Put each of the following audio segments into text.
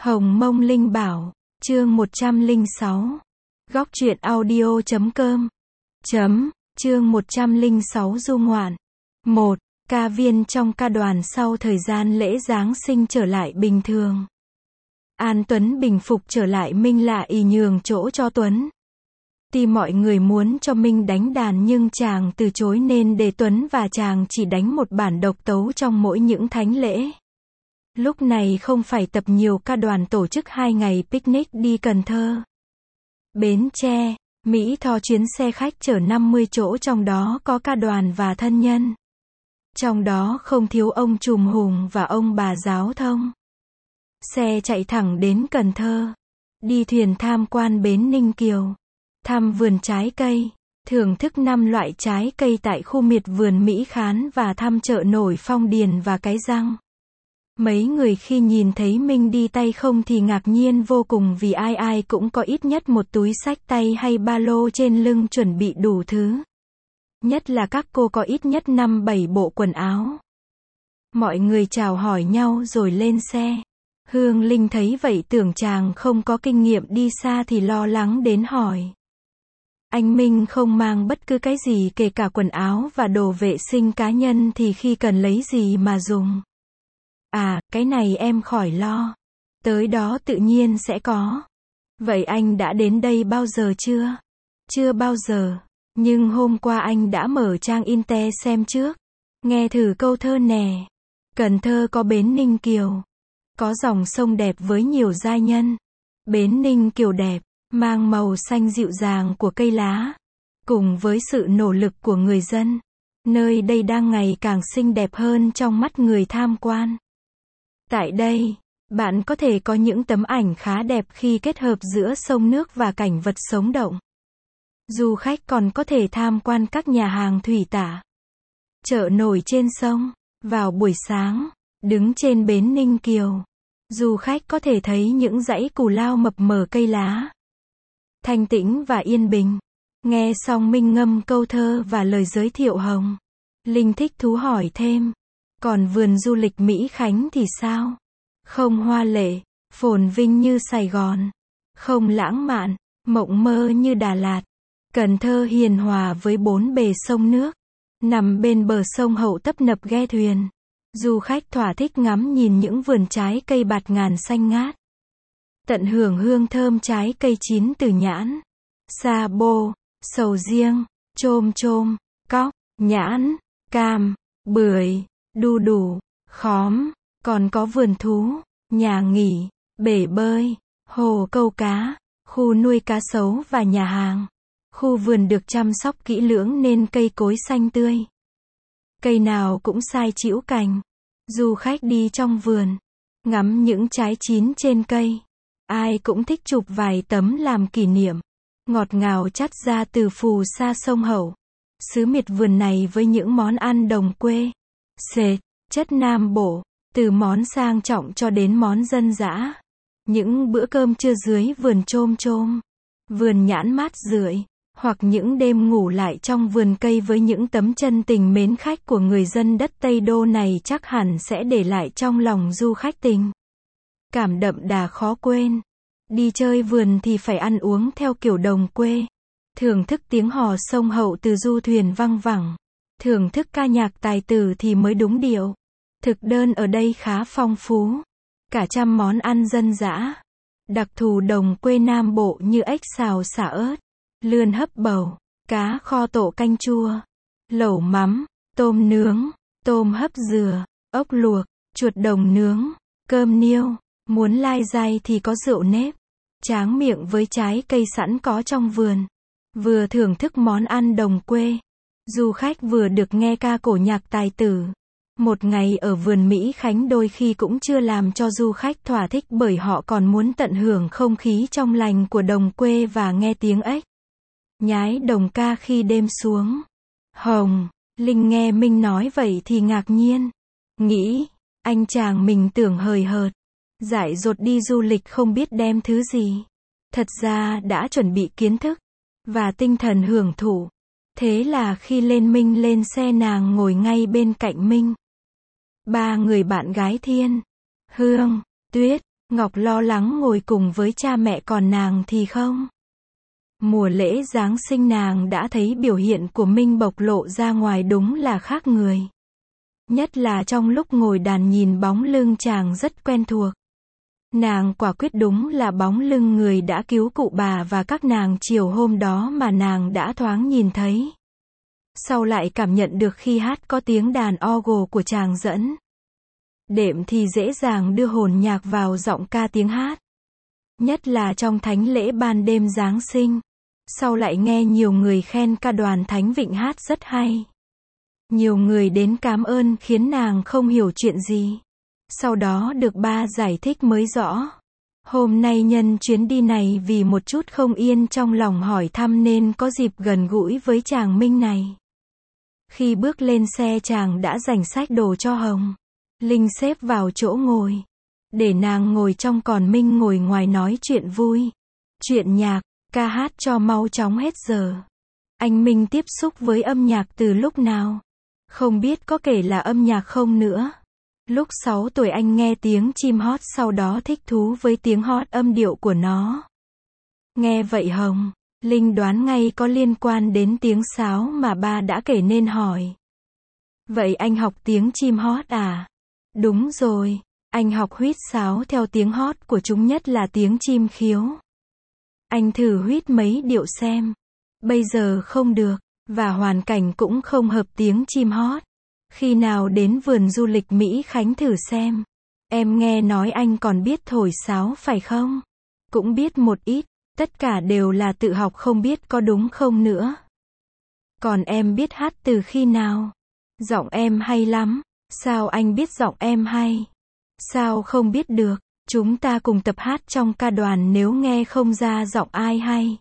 Hồng Mông Linh Bảo, chương 106. Góc truyện audio.com. Chương 106 du ngoạn. 1. Ca viên trong ca đoàn sau thời gian lễ Giáng sinh trở lại bình thường. An Tuấn bình phục trở lại, Minh lạ ý nhường chỗ cho Tuấn. Tuy mọi người muốn cho Minh đánh đàn nhưng chàng từ chối nên để Tuấn và chàng chỉ đánh một bản độc tấu trong mỗi những thánh lễ. Lúc này không phải tập nhiều, ca đoàn tổ chức 2 ngày picnic đi Cần Thơ, Bến Tre, Mỹ Tho, chuyến xe khách chở 50 chỗ, trong đó có ca đoàn và thân nhân. Trong đó không thiếu ông Trùm Hùng và ông bà Giáo Thông. Xe chạy thẳng đến Cần Thơ, đi thuyền tham quan bến Ninh Kiều, thăm vườn trái cây, thưởng thức 5 loại trái cây tại khu miệt vườn Mỹ Khán và thăm chợ nổi Phong Điền và Cái Răng. Mấy người khi nhìn thấy Minh đi tay không thì ngạc nhiên vô cùng, vì ai ai cũng có ít nhất một túi xách tay hay ba lô trên lưng chuẩn bị đủ thứ. Nhất là các cô có ít nhất 5-7 bộ quần áo. Mọi người chào hỏi nhau rồi lên xe. Hương Linh thấy vậy tưởng chàng không có kinh nghiệm đi xa thì lo lắng đến hỏi. Anh Minh không mang bất cứ cái gì kể cả quần áo và đồ vệ sinh cá nhân thì khi cần lấy gì mà dùng? À, cái này em khỏi lo. Tới đó tự nhiên sẽ có. Vậy anh đã đến đây bao giờ chưa? Chưa bao giờ. Nhưng hôm qua anh đã mở trang Inte xem trước. Nghe thử câu thơ nè. Cần Thơ có bến Ninh Kiều. Có dòng sông đẹp với nhiều giai nhân. Bến Ninh Kiều đẹp, mang màu xanh dịu dàng của cây lá. Cùng với sự nỗ lực của người dân, nơi đây đang ngày càng xinh đẹp hơn trong mắt người tham quan. Tại đây, bạn có thể có những tấm ảnh khá đẹp khi kết hợp giữa sông nước và cảnh vật sống động. Du khách còn có thể tham quan các nhà hàng thủy tả, chợ nổi trên sông. Vào buổi sáng, đứng trên bến Ninh Kiều, du khách có thể thấy những dãy cù lao mập mờ, cây lá thanh tĩnh và yên bình. Nghe xong Minh ngâm câu thơ và lời giới thiệu, Hồng Linh thích thú hỏi thêm. Còn vườn du lịch Mỹ Khánh thì sao? Không hoa lệ, phồn vinh như Sài Gòn. Không lãng mạn, mộng mơ như Đà Lạt. Cần Thơ hiền hòa với 4 bề sông nước. Nằm bên bờ sông Hậu tấp nập ghe thuyền. Du khách thỏa thích ngắm nhìn những vườn trái cây bạt ngàn xanh ngát. Tận hưởng hương thơm trái cây chín từ nhãn, sa bô, sầu riêng, chôm chôm, cóc, nhãn, cam, bưởi, đu đủ, khóm. Còn có vườn thú, nhà nghỉ, bể bơi, hồ câu cá, khu nuôi cá sấu và nhà hàng. Khu vườn được chăm sóc kỹ lưỡng nên cây cối xanh tươi. Cây nào cũng sai chĩu cành. Du khách đi trong vườn, ngắm những trái chín trên cây. Ai cũng thích chụp vài tấm làm kỷ niệm. Ngọt ngào chắt ra từ phù sa sông Hậu. Xứ miệt vườn này với những món ăn đồng quê, sệt, chất Nam Bộ, từ món sang trọng cho đến món dân dã. Những bữa cơm trưa dưới vườn chôm chôm, vườn nhãn mát rượi, hoặc những đêm ngủ lại trong vườn cây với những tấm chân tình mến khách của người dân đất Tây Đô này chắc hẳn sẽ để lại trong lòng du khách tình cảm đậm đà khó quên. Đi chơi vườn thì phải ăn uống theo kiểu đồng quê. Thưởng thức tiếng hò sông Hậu từ du thuyền văng vẳng. Thưởng thức ca nhạc tài tử thì mới đúng điệu. Thực đơn ở đây khá phong phú. Cả trăm món ăn dân dã, đặc thù đồng quê Nam Bộ như ếch xào xả ớt, lươn hấp bầu, cá kho tộ canh chua, lẩu mắm, tôm nướng, tôm hấp dừa, ốc luộc, chuột đồng nướng, cơm niêu. Muốn lai dai thì có rượu nếp, tráng miệng với trái cây sẵn có trong vườn. Vừa thưởng thức món ăn đồng quê, du khách vừa được nghe ca cổ nhạc tài tử. Một ngày ở vườn Mỹ Khánh đôi khi cũng chưa làm cho du khách thỏa thích, bởi họ còn muốn tận hưởng không khí trong lành của đồng quê và nghe tiếng ếch nhái đồng ca khi đêm xuống. Hồng Linh nghe Minh nói vậy thì ngạc nhiên, nghĩ anh chàng mình tưởng hời hợt, dại dột đi du lịch không biết đem thứ gì. Thật ra đã chuẩn bị kiến thức và tinh thần hưởng thụ. Thế là khi Minh lên xe, nàng ngồi ngay bên cạnh Minh. 3 người bạn gái Thiên, Hương, Tuyết Ngọc lo lắng ngồi cùng với cha mẹ, còn nàng thì không. Mùa lễ Giáng sinh nàng đã thấy biểu hiện của Minh bộc lộ ra ngoài đúng là khác người. Nhất là trong lúc ngồi đàn nhìn bóng lưng chàng rất quen thuộc. Nàng quả quyết đúng là bóng lưng người đã cứu cụ bà và các nàng chiều hôm đó mà nàng đã thoáng nhìn thấy. Sau lại cảm nhận được khi hát có tiếng đàn orgel của chàng dẫn đệm thì dễ dàng đưa hồn nhạc vào giọng ca tiếng hát. Nhất là trong thánh lễ ban đêm Giáng sinh. Sau lại nghe nhiều người khen ca đoàn Thánh Vịnh hát rất hay. Nhiều người đến cảm ơn khiến nàng không hiểu chuyện gì. Sau đó được ba giải thích mới rõ. Hôm nay nhân chuyến đi này vì một chút không yên trong lòng hỏi thăm nên có dịp gần gũi với chàng Minh này. Khi bước lên xe chàng đã dành sách đồ cho Hồng Linh xếp vào chỗ ngồi. Để nàng ngồi trong còn Minh ngồi ngoài nói chuyện vui. Chuyện nhạc, ca hát cho mau chóng hết giờ. Anh Minh tiếp xúc với âm nhạc từ lúc nào? Không biết có kể là âm nhạc không nữa. Lúc 6 tuổi anh nghe tiếng chim hót, sau đó thích thú với tiếng hót âm điệu của nó. Nghe vậy Hồng Linh đoán ngay có liên quan đến tiếng sáo mà ba đã kể nên hỏi. Vậy anh học tiếng chim hót à? Đúng rồi, anh học huýt sáo theo tiếng hót của chúng, nhất là tiếng chim khiếu. Anh thử huýt mấy điệu xem. Bây giờ không được, và hoàn cảnh cũng không hợp tiếng chim hót. Khi nào đến vườn du lịch Mỹ Khánh thử xem. Em nghe nói anh còn biết thổi sáo phải không? Cũng biết một ít, tất cả đều là tự học, không biết có đúng không nữa. Còn em biết hát từ khi nào? Giọng em hay lắm. Sao anh biết giọng em hay? Sao không biết được? Chúng ta cùng tập hát trong ca đoàn, nếu nghe không ra giọng ai hay.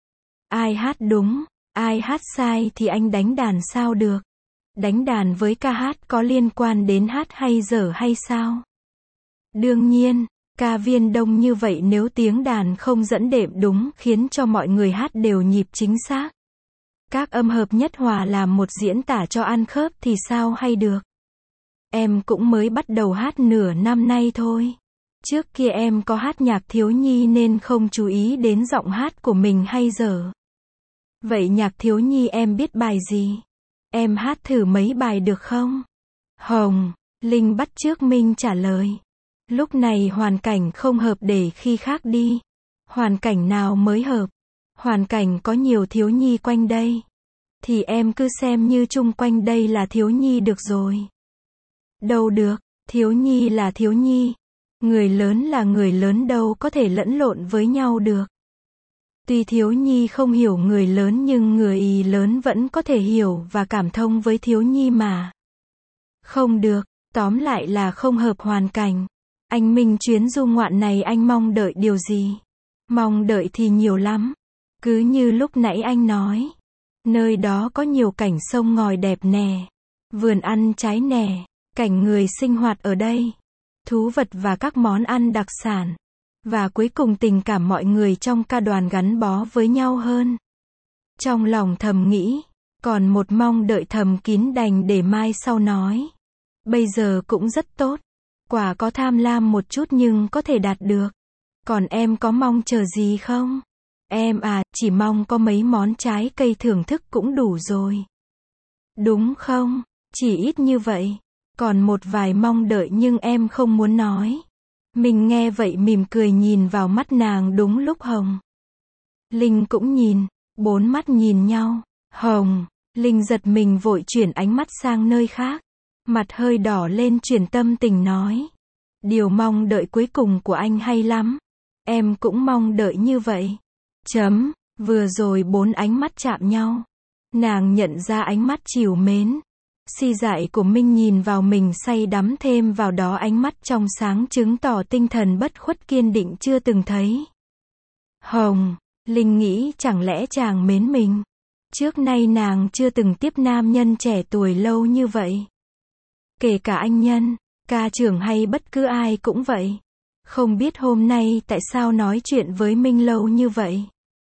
Ai hát đúng, ai hát sai thì anh đánh đàn sao được? Đánh đàn với ca hát có liên quan đến hát hay dở hay sao? Đương nhiên, ca viên đông như vậy nếu tiếng đàn không dẫn đệm đúng khiến cho mọi người hát đều nhịp chính xác. Các âm hợp nhất hòa làm một diễn tả cho ăn khớp thì sao hay được? Em cũng mới bắt đầu hát nửa năm nay thôi. Trước kia em có hát nhạc thiếu nhi nên không chú ý đến giọng hát của mình hay dở. Vậy nhạc thiếu nhi em biết bài gì? Em hát thử mấy bài được không? Hồng Linh bắt chước Minh trả lời. Lúc này hoàn cảnh không hợp, để khi khác đi. Hoàn cảnh nào mới hợp? Hoàn cảnh có nhiều thiếu nhi quanh đây. Thì em cứ xem như chung quanh đây là thiếu nhi được rồi. Đâu được, thiếu nhi là thiếu nhi. Người lớn là người lớn, đâu có thể lẫn lộn với nhau được. Tuy thiếu nhi không hiểu người lớn nhưng người lớn vẫn có thể hiểu và cảm thông với thiếu nhi mà. Không được, tóm lại là không hợp hoàn cảnh. Anh Minh chuyến du ngoạn này anh mong đợi điều gì? Mong đợi thì nhiều lắm. Cứ như lúc nãy anh nói. Nơi đó có nhiều cảnh sông ngòi đẹp nè. Vườn ăn trái nè. Cảnh người sinh hoạt ở đây. Thú vật và các món ăn đặc sản. Và cuối cùng tình cảm mọi người trong ca đoàn gắn bó với nhau hơn. Trong lòng thầm nghĩ. Còn một mong đợi thầm kín đành để mai sau nói. Bây giờ cũng rất tốt. Quả có tham lam một chút nhưng có thể đạt được. Còn em có mong chờ gì không? Em à, chỉ mong có mấy món trái cây thưởng thức cũng đủ rồi. Đúng không? Chỉ ít như vậy. Còn một vài mong đợi nhưng em không muốn nói. Mình nghe vậy mỉm cười nhìn vào mắt nàng. Đúng lúc Hồng Linh cũng nhìn. 4 mắt nhìn nhau. Hồng Linh giật mình vội chuyển ánh mắt sang nơi khác. Mặt hơi đỏ lên chuyển tâm tình nói. Điều mong đợi cuối cùng của anh hay lắm. Em cũng mong đợi như vậy. Vừa rồi 4 ánh mắt chạm nhau. Nàng nhận ra ánh mắt trìu mến, si dại của Minh nhìn vào mình say đắm, thêm vào đó ánh mắt trong sáng chứng tỏ tinh thần bất khuất kiên định chưa từng thấy. Hồng Linh nghĩ chẳng lẽ chàng mến mình? Trước nay nàng chưa từng tiếp nam nhân trẻ tuổi lâu như vậy. Kể cả anh Nhân, ca trưởng hay bất cứ ai cũng vậy. Không biết hôm nay tại sao nói chuyện với Minh lâu như vậy.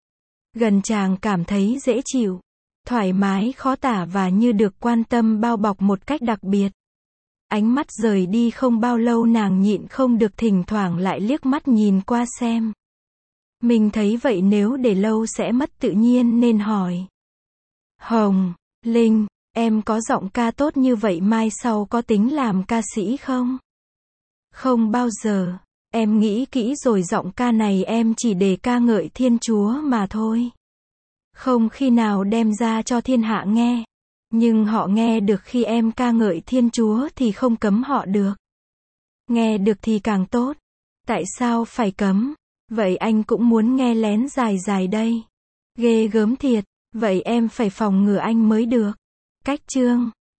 Gần chàng cảm thấy dễ chịu, thoải mái khó tả và như được quan tâm bao bọc một cách đặc biệt. Ánh mắt rời đi không bao lâu nàng nhịn không được thỉnh thoảng lại liếc mắt nhìn qua xem. Mình thấy vậy nếu để lâu sẽ mất tự nhiên nên hỏi. Hồng, Linh, em có giọng ca tốt như vậy mai sau có tính làm ca sĩ không? Không bao giờ. Em nghĩ kỹ rồi giọng ca này em chỉ để ca ngợi Thiên Chúa mà thôi. Không khi nào đem ra cho thiên hạ nghe. Nhưng họ nghe được khi em ca ngợi Thiên Chúa thì không cấm họ được. Nghe được thì càng tốt. Tại sao phải cấm? Vậy anh cũng muốn nghe lén dài dài đây. Ghê gớm thiệt. Vậy em phải phòng ngừa anh mới được. Cách chương